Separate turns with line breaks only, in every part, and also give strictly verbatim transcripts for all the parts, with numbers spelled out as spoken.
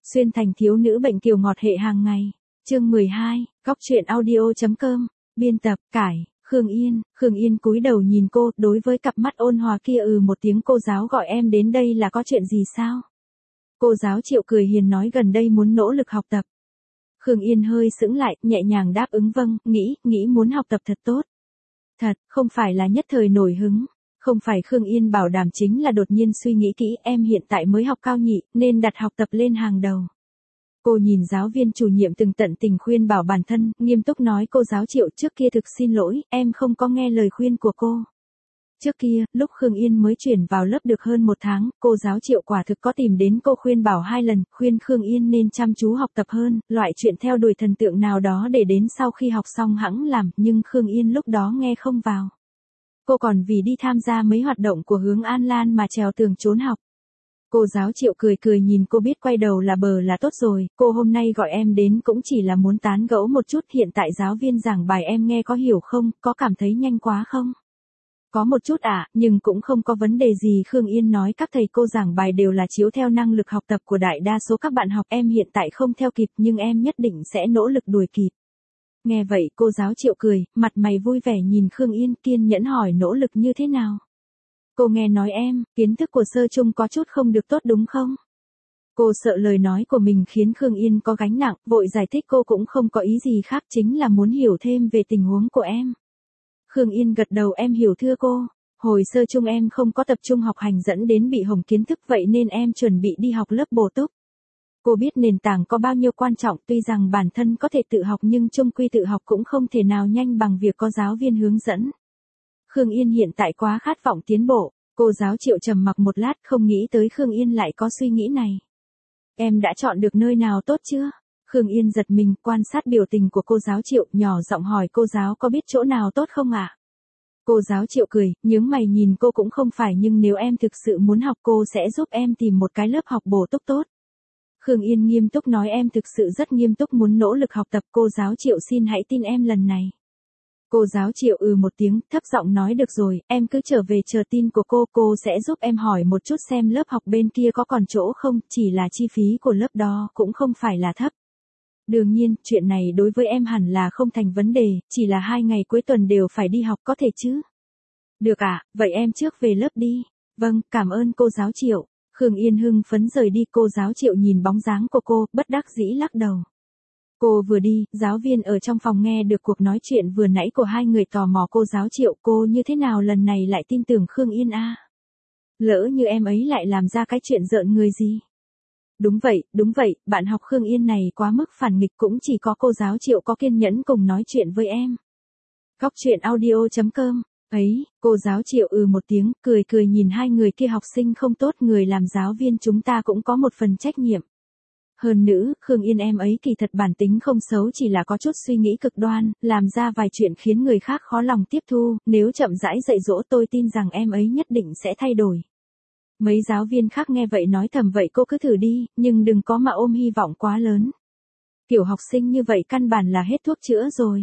Xuyên thành thiếu nữ bệnh kiều ngọt hệ hàng ngày. Chương mười hai, Góc truyện audio.com. Biên tập, Cải, Khương Yên. Khương Yên cúi đầu nhìn cô, đối với cặp mắt ôn hòa kia ừ một tiếng. Cô giáo gọi em đến đây là có chuyện gì sao? Cô giáo Triệu cười hiền nói gần đây muốn nỗ lực học tập. Khương Yên hơi sững lại, nhẹ nhàng đáp ứng vâng, nghĩ, nghĩ muốn học tập thật tốt. Thật, không phải là nhất thời nổi hứng. Không phải. Khương Yên bảo đảm chính là đột nhiên suy nghĩ kỹ, em hiện tại mới học cao nhị, nên đặt học tập lên hàng đầu. Cô nhìn giáo viên chủ nhiệm từng tận tình khuyên bảo bản thân, nghiêm túc nói cô giáo Triệu trước kia thực xin lỗi, em không có nghe lời khuyên của cô. Trước kia, lúc Khương Yên mới chuyển vào lớp được hơn một tháng, cô giáo Triệu quả thực có tìm đến cô khuyên bảo hai lần, khuyên Khương Yên nên chăm chú học tập hơn, loại chuyện theo đuổi thần tượng nào đó để đến sau khi học xong hẵng làm, nhưng Khương Yên lúc đó nghe không vào. Cô còn vì đi tham gia mấy hoạt động của Hướng An Lan mà trèo tường trốn học. Cô giáo Triệu cười cười nhìn cô biết quay đầu là bờ là tốt rồi, cô hôm nay gọi em đến cũng chỉ là muốn tán gẫu một chút. Hiện tại giáo viên giảng bài em nghe có hiểu không, có cảm thấy nhanh quá không? Có một chút ạ, à, nhưng cũng không có vấn đề gì. Khương Yên nói các thầy cô giảng bài đều là chiếu theo năng lực học tập của đại đa số các bạn học, em hiện tại không theo kịp nhưng em nhất định sẽ nỗ lực đuổi kịp. Nghe vậy cô giáo Triệu cười, mặt mày vui vẻ nhìn Khương Yên, kiên nhẫn hỏi nỗ lực như thế nào. Cô nghe nói em, kiến thức của sơ chung có chút không được tốt đúng không? Cô sợ lời nói của mình khiến Khương Yên có gánh nặng, vội giải thích cô cũng không có ý gì khác, chính là muốn hiểu thêm về tình huống của em. Khương Yên gật đầu, em hiểu thưa cô. Hồi sơ chung em không có tập trung học hành dẫn đến bị hỏng kiến thức, vậy nên em chuẩn bị đi học lớp bổ túc. Cô biết nền tảng có bao nhiêu quan trọng, tuy rằng bản thân có thể tự học nhưng chung quy tự học cũng không thể nào nhanh bằng việc có giáo viên hướng dẫn. Khương Yên hiện tại quá khát vọng tiến bộ, cô giáo Triệu trầm mặc một lát không nghĩ tới Khương Yên lại có suy nghĩ này. Em đã chọn được nơi nào tốt chưa? Khương Yên giật mình, quan sát biểu tình của cô giáo Triệu, nhỏ giọng hỏi cô giáo có biết chỗ nào tốt không ạ? À? Cô giáo Triệu cười, nhướng mày nhìn cô cũng không phải nhưng nếu em thực sự muốn học cô sẽ giúp em tìm một cái lớp học bổ túc tốt. Khương Yên nghiêm túc nói em thực sự rất nghiêm túc muốn nỗ lực học tập, cô giáo Triệu xin hãy tin em lần này. Cô giáo Triệu ừ một tiếng, thấp giọng nói được rồi, em cứ trở về chờ tin của cô, cô sẽ giúp em hỏi một chút xem lớp học bên kia có còn chỗ không, chỉ là chi phí của lớp đó cũng không phải là thấp. Đương nhiên, chuyện này đối với em hẳn là không thành vấn đề, chỉ là hai ngày cuối tuần đều phải đi học có thể chứ? Được ạ, à, vậy em trước về lớp đi. Vâng, cảm ơn cô giáo Triệu. Khương Yên hưng phấn rời đi, cô giáo Triệu nhìn bóng dáng của cô, bất đắc dĩ lắc đầu. Cô vừa đi, giáo viên ở trong phòng nghe được cuộc nói chuyện vừa nãy của hai người, tò mò cô giáo Triệu, cô như thế nào lần này lại tin tưởng Khương Yên a? À? Lỡ như em ấy lại làm ra cái chuyện rợn người gì? Đúng vậy, đúng vậy, bạn học Khương Yên này quá mức phản nghịch, cũng chỉ có cô giáo Triệu có kiên nhẫn cùng nói chuyện với em. Góc truyện audio.com. Ấy, cô giáo Triệu ừ một tiếng, cười cười nhìn hai người kia học sinh không tốt, người làm giáo viên chúng ta cũng có một phần trách nhiệm. Hơn nữa, Khương Yên em ấy kỳ thật bản tính không xấu, chỉ là có chút suy nghĩ cực đoan, làm ra vài chuyện khiến người khác khó lòng tiếp thu, nếu chậm rãi dạy dỗ tôi tin rằng em ấy nhất định sẽ thay đổi. Mấy giáo viên khác nghe vậy nói thầm vậy cô cứ thử đi, nhưng đừng có mà ôm hy vọng quá lớn. Kiểu học sinh như vậy căn bản là hết thuốc chữa rồi.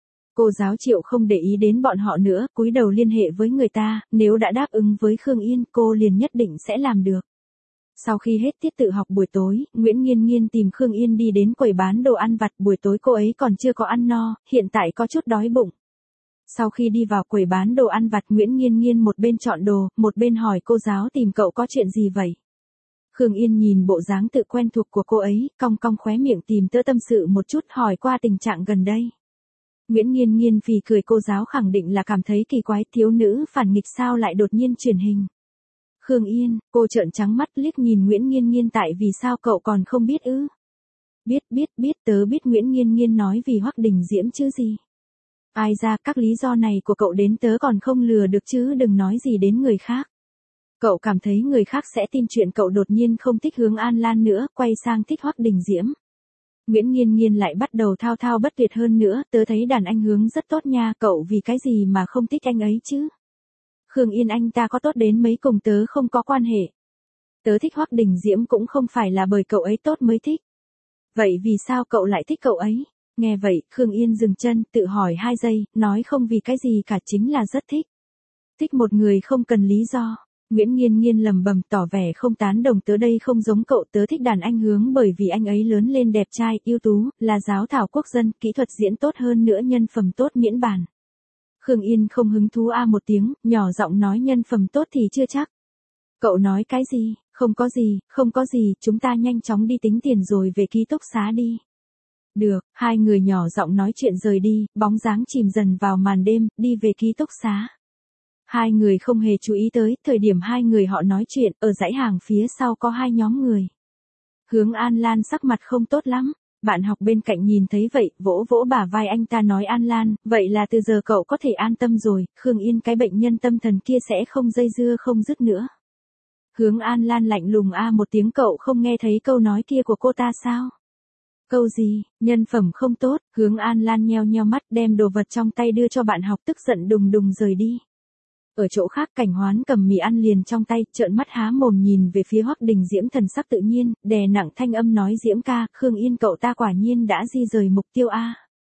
Cô giáo Triệu không để ý đến bọn họ nữa, cúi đầu liên hệ với người ta, nếu đã đáp ứng với Khương Yên, cô liền nhất định sẽ làm được. Sau khi hết tiết tự học buổi tối, Nguyễn Nghiên Nghiên tìm Khương Yên đi đến quầy bán đồ ăn vặt, buổi tối cô ấy còn chưa có ăn no, hiện tại có chút đói bụng. Sau khi đi vào quầy bán đồ ăn vặt, Nguyễn Nghiên Nghiên một bên chọn đồ, một bên hỏi cô giáo tìm cậu có chuyện gì vậy? Khương Yên nhìn bộ dáng tự quen thuộc của cô ấy, cong cong khóe miệng tìm tớ tâm sự một chút, hỏi qua tình trạng gần đây. Nguyễn Nghiên Nghiên phì cười, cô giáo khẳng định là cảm thấy kỳ quái, thiếu nữ phản nghịch sao lại đột nhiên truyền hình. Khương Yên, cô trợn trắng mắt liếc nhìn Nguyễn Nghiên Nghiên, tại vì sao cậu còn không biết ư? Biết biết biết, tớ biết. Nguyễn Nghiên Nghiên nói vì Hoắc Đình Diễm chứ gì. Ai ra, các lý do này của cậu đến tớ còn không lừa được chứ đừng nói gì đến người khác. Cậu cảm thấy người khác sẽ tin chuyện cậu đột nhiên không thích Hướng An Lan nữa, quay sang thích Hoắc Đình Diễm. Nguyễn Nghiên Nghiên lại bắt đầu thao thao bất tuyệt hơn nữa, tớ thấy đàn anh Hướng rất tốt nha, cậu vì cái gì mà không thích anh ấy chứ? Khương Yên anh ta có tốt đến mấy cùng tớ không có quan hệ. Tớ thích Hoắc Đình Diễm cũng không phải là bởi cậu ấy tốt mới thích. Vậy vì sao cậu lại thích cậu ấy? Nghe vậy, Khương Yên dừng chân, tự hỏi hai giây, nói không vì cái gì cả, chính là rất thích. Thích một người không cần lý do. Nguyễn Nghiên Nghiên lầm bầm tỏ vẻ không tán đồng, tớ đây không giống cậu, tớ thích đàn anh Hướng bởi vì anh ấy lớn lên đẹp trai, ưu tú, là giáo thảo quốc dân, kỹ thuật diễn tốt hơn nữa, nhân phẩm tốt miễn bàn. Khương Yên không hứng thú a một tiếng, nhỏ giọng nói nhân phẩm tốt thì chưa chắc. Cậu nói cái gì, không có gì, không có gì, chúng ta nhanh chóng đi tính tiền rồi về ký túc xá đi. Được, hai người nhỏ giọng nói chuyện rời đi, bóng dáng chìm dần vào màn đêm, đi về ký túc xá. Hai người không hề chú ý tới, thời điểm hai người họ nói chuyện, ở dãy hàng phía sau có hai nhóm người. Hướng An Lan sắc mặt không tốt lắm, bạn học bên cạnh nhìn thấy vậy, vỗ vỗ bả vai anh ta nói An Lan, vậy là từ giờ cậu có thể an tâm rồi, Khương Yên cái bệnh nhân tâm thần kia sẽ không dây dưa không dứt nữa. Hướng An Lan lạnh lùng a một tiếng, cậu không nghe thấy câu nói kia của cô ta sao? Câu gì, nhân phẩm không tốt, Hướng An Lan nheo nheo mắt đem đồ vật trong tay đưa cho bạn học, tức giận đùng đùng rời đi. Ở chỗ khác Cảnh Hoán cầm mì ăn liền trong tay, trợn mắt há mồm nhìn về phía Hoắc Đình Diễm, thần sắc tự nhiên, đè nặng thanh âm nói Diễm ca, Khương Yên cậu ta quả nhiên đã di rời mục tiêu a.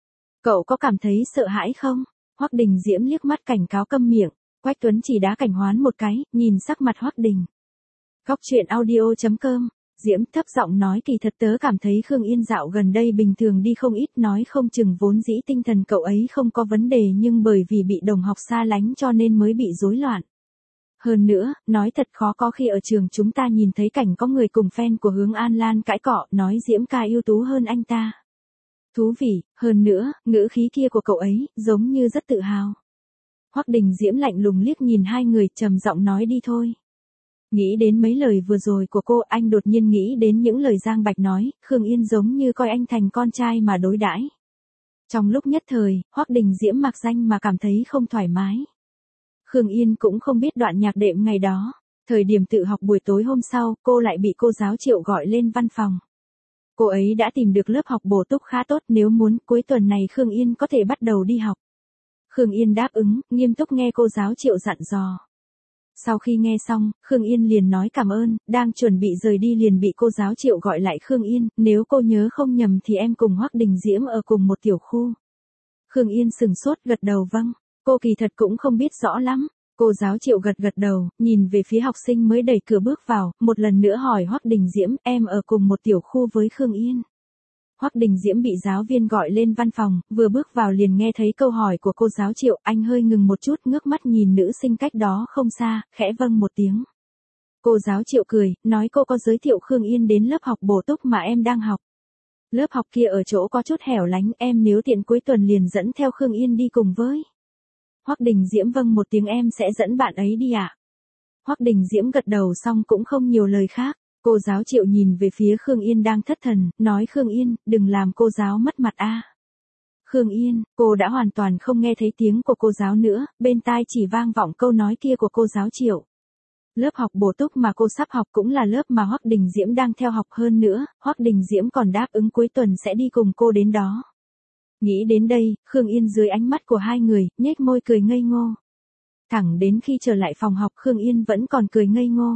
Cậu có cảm thấy sợ hãi không? Hoắc Đình Diễm liếc mắt cảnh cáo câm miệng, Quách Tuấn chỉ đá Cảnh Hoán một cái, nhìn sắc mặt Hoắc Đình. Góc truyện audio chấm com Diễm thấp giọng nói kỳ thật tớ cảm thấy Khương Yên dạo gần đây bình thường đi không ít, nói không chừng vốn dĩ tinh thần cậu ấy không có vấn đề nhưng bởi vì bị đồng học xa lánh cho nên mới bị rối loạn. Hơn nữa, nói thật khó có khi ở trường chúng ta nhìn thấy cảnh có người cùng fan của Hướng An Lan cãi cọ, nói Diễm ca ưu tú hơn anh ta. Thú vị, hơn nữa, ngữ khí kia của cậu ấy, giống như rất tự hào. Hoắc Đình Diễm lạnh lùng liếc nhìn hai người, trầm giọng nói đi thôi. Nghĩ đến mấy lời vừa rồi của cô, anh đột nhiên nghĩ đến những lời Giang Bạch nói, Khương Yên giống như coi anh thành con trai mà đối đãi. Trong lúc nhất thời, Hoắc Đình Diễm mặc danh mà cảm thấy không thoải mái. Khương Yên cũng không biết đoạn nhạc đệm ngày đó, thời điểm tự học buổi tối hôm sau, cô lại bị cô giáo Triệu gọi lên văn phòng. Cô ấy đã tìm được lớp học bổ túc khá tốt, nếu muốn cuối tuần này Khương Yên có thể bắt đầu đi học. Khương Yên đáp ứng, nghiêm túc nghe cô giáo Triệu dặn dò. Sau khi nghe xong, Khương Yên liền nói cảm ơn, đang chuẩn bị rời đi liền bị cô giáo Triệu gọi lại. Khương Yên, nếu cô nhớ không nhầm thì em cùng Hoắc Đình Diễm ở cùng một tiểu khu. Khương Yên sừng sốt gật đầu vâng, cô kỳ thật cũng không biết rõ lắm. Cô giáo Triệu gật gật đầu, nhìn về phía học sinh mới đẩy cửa bước vào, một lần nữa hỏi Hoắc Đình Diễm, em ở cùng một tiểu khu với Khương Yên. Hoắc Đình Diễm bị giáo viên gọi lên văn phòng, vừa bước vào liền nghe thấy câu hỏi của cô giáo Triệu, anh hơi ngừng một chút, ngước mắt nhìn nữ sinh cách đó không xa, khẽ vâng một tiếng. Cô giáo Triệu cười, nói cô có giới thiệu Khương Yên đến lớp học bổ túc mà em đang học. Lớp học kia ở chỗ có chút hẻo lánh, em nếu tiện cuối tuần liền dẫn theo Khương Yên đi cùng với. Hoắc Đình Diễm vâng một tiếng, em sẽ dẫn bạn ấy đi ạ. À? Hoắc Đình Diễm gật đầu xong cũng không nhiều lời khác. Cô giáo Triệu nhìn về phía Khương Yên đang thất thần, nói Khương Yên, đừng làm cô giáo mất mặt a. À. Khương Yên, cô đã hoàn toàn không nghe thấy tiếng của cô giáo nữa, bên tai chỉ vang vọng câu nói kia của cô giáo Triệu. Lớp học bổ túc mà cô sắp học cũng là lớp mà Hoắc Đình Diễm đang theo học, hơn nữa, Hoắc Đình Diễm còn đáp ứng cuối tuần sẽ đi cùng cô đến đó. Nghĩ đến đây, Khương Yên dưới ánh mắt của hai người, nhếch môi cười ngây ngô. Thẳng đến khi trở lại phòng học Khương Yên vẫn còn cười ngây ngô.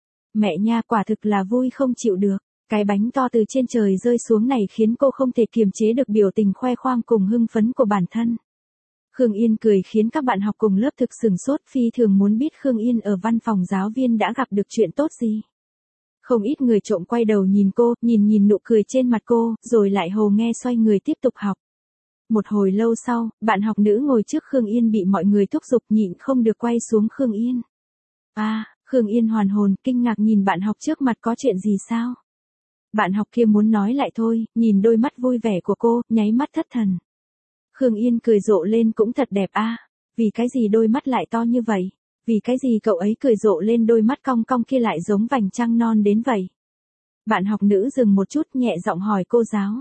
Mẹ nha, quả thực là vui không chịu được, cái bánh to từ trên trời rơi xuống này khiến cô không thể kiềm chế được biểu tình khoe khoang cùng hưng phấn của bản thân. Khương Yên cười khiến các bạn học cùng lớp thực sửng sốt, phi thường muốn biết Khương Yên ở văn phòng giáo viên đã gặp được chuyện tốt gì. Không ít người trộm quay đầu nhìn cô, nhìn nhìn nụ cười trên mặt cô, rồi lại hồ nghe xoay người tiếp tục học. Một hồi lâu sau, bạn học nữ ngồi trước Khương Yên bị mọi người thúc giục nhịn không được quay xuống Khương Yên. A, à, Khương Yên hoàn hồn, kinh ngạc nhìn bạn học trước mặt, có chuyện gì sao? Bạn học kia muốn nói lại thôi, nhìn đôi mắt vui vẻ của cô, nháy mắt thất thần. Khương Yên cười rộ lên, cũng thật đẹp a. À, vì cái gì đôi mắt lại to như vậy? Vì cái gì cậu ấy cười rộ lên đôi mắt cong cong kia lại giống vành trăng non đến vậy? Bạn học nữ dừng một chút nhẹ giọng hỏi cô giáo.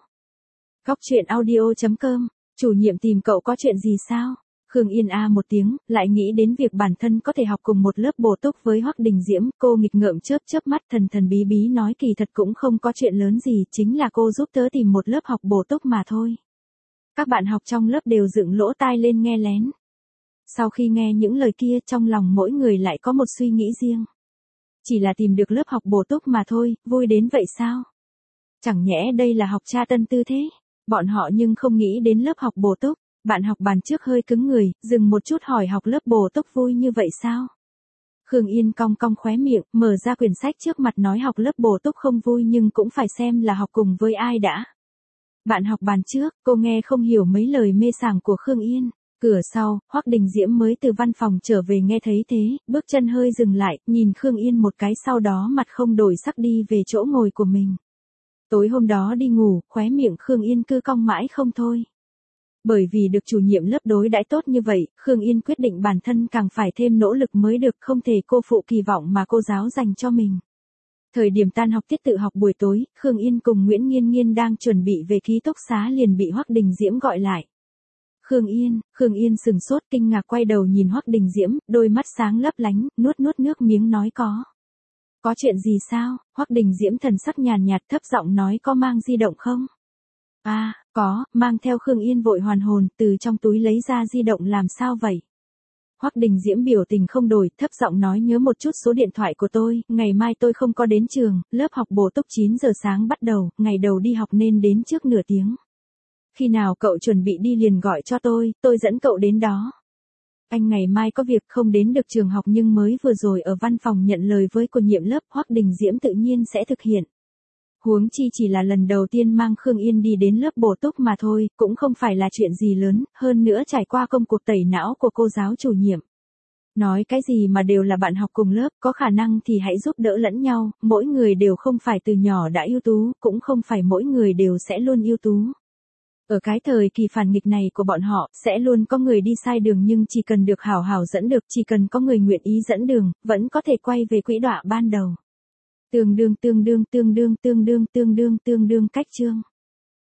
Góc truyện audio chấm com, chủ nhiệm tìm cậu có chuyện gì sao? Khương Yên a một tiếng, lại nghĩ đến việc bản thân có thể học cùng một lớp bổ túc với Hoắc Đình Diễm, cô nghịch ngợm chớp chớp mắt, thần thần bí bí nói kỳ thật cũng không có chuyện lớn gì, chính là cô giúp tớ tìm một lớp học bổ túc mà thôi. Các bạn học trong lớp đều dựng lỗ tai lên nghe lén. Sau khi nghe những lời kia, trong lòng mỗi người lại có một suy nghĩ riêng. Chỉ là tìm được lớp học bổ túc mà thôi, vui đến vậy sao? Chẳng nhẽ đây là học tra tân tư thế? Bọn họ nhưng không nghĩ đến lớp học bổ túc. Bạn học bàn trước hơi cứng người, dừng một chút hỏi học lớp bổ túc vui như vậy sao? Khương Yên cong cong khóe miệng, mở ra quyển sách trước mặt nói học lớp bổ túc không vui nhưng cũng phải xem là học cùng với ai đã. Bạn học bàn trước, cô nghe không hiểu mấy lời mê sảng của Khương Yên. Cửa sau, Hoắc Đình Diễm mới từ văn phòng trở về nghe thấy thế, bước chân hơi dừng lại, nhìn Khương Yên một cái sau đó mặt không đổi sắc đi về chỗ ngồi của mình. Tối hôm đó đi ngủ, khóe miệng Khương Yên cứ cong mãi không thôi. Bởi vì được chủ nhiệm lớp đối đãi tốt như vậy, Khương Yên quyết định bản thân càng phải thêm nỗ lực mới được, không thể cô phụ kỳ vọng mà cô giáo dành cho mình. Thời điểm tan học tiết tự học buổi tối, Khương Yên cùng Nguyễn Nghiên Nghiên đang chuẩn bị về ký túc xá liền bị Hoắc Đình Diễm gọi lại. Khương Yên, Khương Yên sừng sốt kinh ngạc quay đầu nhìn Hoắc Đình Diễm, đôi mắt sáng lấp lánh, nuốt nuốt nước miếng nói có. Có chuyện gì sao? Hoắc Đình Diễm thần sắc nhàn nhạt thấp giọng nói có mang di động không? À, có, mang theo. Khương Yên vội hoàn hồn, từ trong túi lấy ra di động làm sao vậy? Hoắc Đình Diễm biểu tình không đổi, thấp giọng nói nhớ một chút số điện thoại của tôi, ngày mai tôi không có đến trường, lớp học bổ túc chín giờ sáng bắt đầu, ngày đầu đi học nên đến trước nửa tiếng. Khi nào cậu chuẩn bị đi liền gọi cho tôi, tôi dẫn cậu đến đó. Anh ngày mai có việc không đến được trường học nhưng mới vừa rồi ở văn phòng nhận lời với cô nhiệm lớp, Hoắc Đình Diễm tự nhiên sẽ thực hiện. Huống chi chỉ là lần đầu tiên mang Khương Yên đi đến lớp bổ túc mà thôi, cũng không phải là chuyện gì lớn, hơn nữa trải qua công cuộc tẩy não của cô giáo chủ nhiệm. Nói cái gì mà đều là bạn học cùng lớp, có khả năng thì hãy giúp đỡ lẫn nhau, mỗi người đều không phải từ nhỏ đã ưu tú, cũng không phải mỗi người đều sẽ luôn ưu tú. Ở cái thời kỳ phản nghịch này của bọn họ, sẽ luôn có người đi sai đường nhưng chỉ cần được hảo hảo dẫn được, chỉ cần có người nguyện ý dẫn đường, vẫn có thể quay về quỹ đạo ban đầu. Tương đương tương đương tương đương tương đương tương đương tương đương cách chương.